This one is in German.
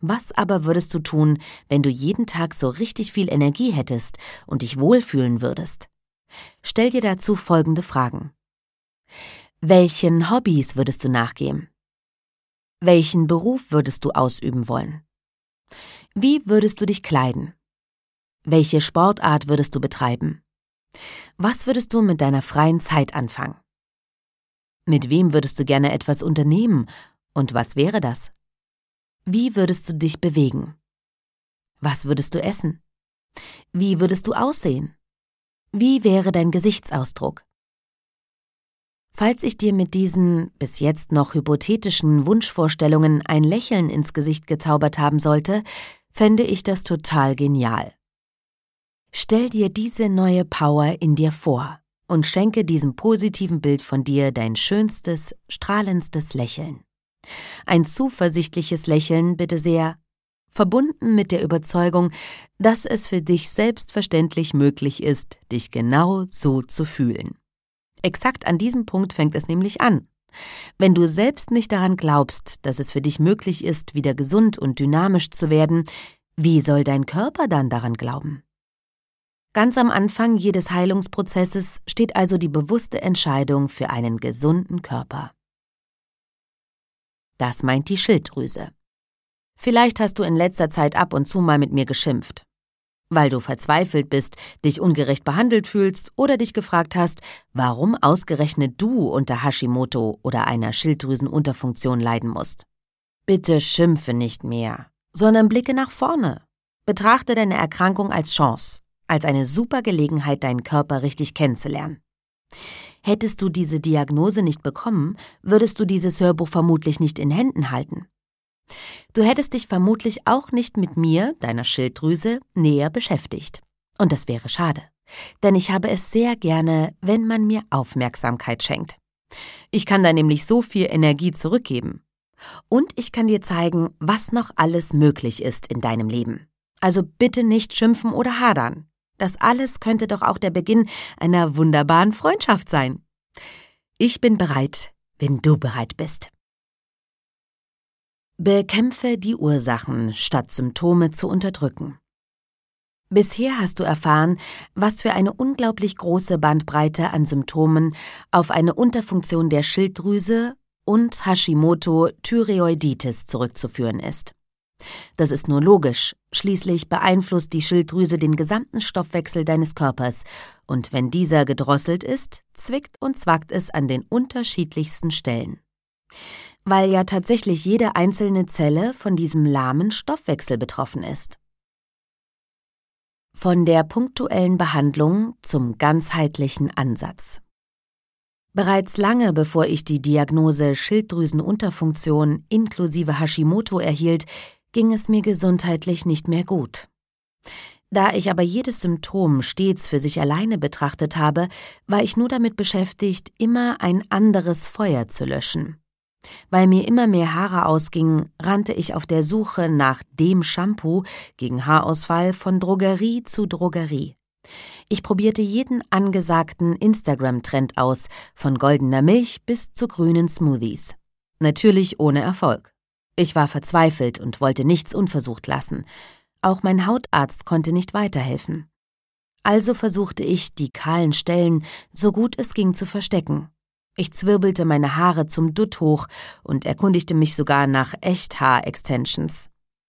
Was aber würdest du tun, wenn du jeden Tag so richtig viel Energie hättest und dich wohlfühlen würdest? Stell dir dazu folgende Fragen. Welchen Hobbys würdest du nachgehen? Welchen Beruf würdest du ausüben wollen? Wie würdest du dich kleiden? Welche Sportart würdest du betreiben? Was würdest du mit deiner freien Zeit anfangen? Mit wem würdest du gerne etwas unternehmen und was wäre das? Wie würdest du dich bewegen? Was würdest du essen? Wie würdest du aussehen? Wie wäre dein Gesichtsausdruck? Falls ich dir mit diesen bis jetzt noch hypothetischen Wunschvorstellungen ein Lächeln ins Gesicht gezaubert haben sollte, fände ich das total genial. Stell dir diese neue Power in dir vor und schenke diesem positiven Bild von dir dein schönstes, strahlendstes Lächeln. Ein zuversichtliches Lächeln, bitte sehr, verbunden mit der Überzeugung, dass es für dich selbstverständlich möglich ist, dich genau so zu fühlen. Exakt an diesem Punkt fängt es nämlich an. Wenn du selbst nicht daran glaubst, dass es für dich möglich ist, wieder gesund und dynamisch zu werden, wie soll dein Körper dann daran glauben? Ganz am Anfang jedes Heilungsprozesses steht also die bewusste Entscheidung für einen gesunden Körper. Das meint die Schilddrüse. Vielleicht hast du in letzter Zeit ab und zu mal mit mir geschimpft, weil du verzweifelt bist, dich ungerecht behandelt fühlst oder dich gefragt hast, warum ausgerechnet du unter Hashimoto oder einer Schilddrüsenunterfunktion leiden musst. Bitte schimpfe nicht mehr, sondern blicke nach vorne. Betrachte deine Erkrankung als Chance, als eine super Gelegenheit, deinen Körper richtig kennenzulernen. Hättest du diese Diagnose nicht bekommen, würdest du dieses Hörbuch vermutlich nicht in Händen halten. Du hättest dich vermutlich auch nicht mit mir, deiner Schilddrüse, näher beschäftigt. Und das wäre schade, denn ich habe es sehr gerne, wenn man mir Aufmerksamkeit schenkt. Ich kann da nämlich so viel Energie zurückgeben. Und ich kann dir zeigen, was noch alles möglich ist in deinem Leben. Also bitte nicht schimpfen oder hadern. Das alles könnte doch auch der Beginn einer wunderbaren Freundschaft sein. Ich bin bereit, wenn du bereit bist. Bekämpfe die Ursachen, statt Symptome zu unterdrücken. Bisher hast du erfahren, was für eine unglaublich große Bandbreite an Symptomen auf eine Unterfunktion der Schilddrüse und Hashimoto-Thyreoiditis zurückzuführen ist. Das ist nur logisch, schließlich beeinflusst die Schilddrüse den gesamten Stoffwechsel deines Körpers und wenn dieser gedrosselt ist, zwickt und zwackt es an den unterschiedlichsten Stellen. Weil ja tatsächlich jede einzelne Zelle von diesem lahmen Stoffwechsel betroffen ist. Von der punktuellen Behandlung zum ganzheitlichen Ansatz. Bereits lange bevor ich die Diagnose Schilddrüsenunterfunktion inklusive Hashimoto erhielt, ging es mir gesundheitlich nicht mehr gut. Da ich aber jedes Symptom stets für sich alleine betrachtet habe, war ich nur damit beschäftigt, immer ein anderes Feuer zu löschen. Weil mir immer mehr Haare ausgingen, rannte ich auf der Suche nach dem Shampoo gegen Haarausfall von Drogerie zu Drogerie. Ich probierte jeden angesagten Instagram-Trend aus, von goldener Milch bis zu grünen Smoothies. Natürlich ohne Erfolg. Ich war verzweifelt und wollte nichts unversucht lassen. Auch mein Hautarzt konnte nicht weiterhelfen. Also versuchte ich, die kahlen Stellen so gut es ging zu verstecken. Ich zwirbelte meine Haare zum Dutt hoch und erkundigte mich sogar nach Echthaar-Extensions.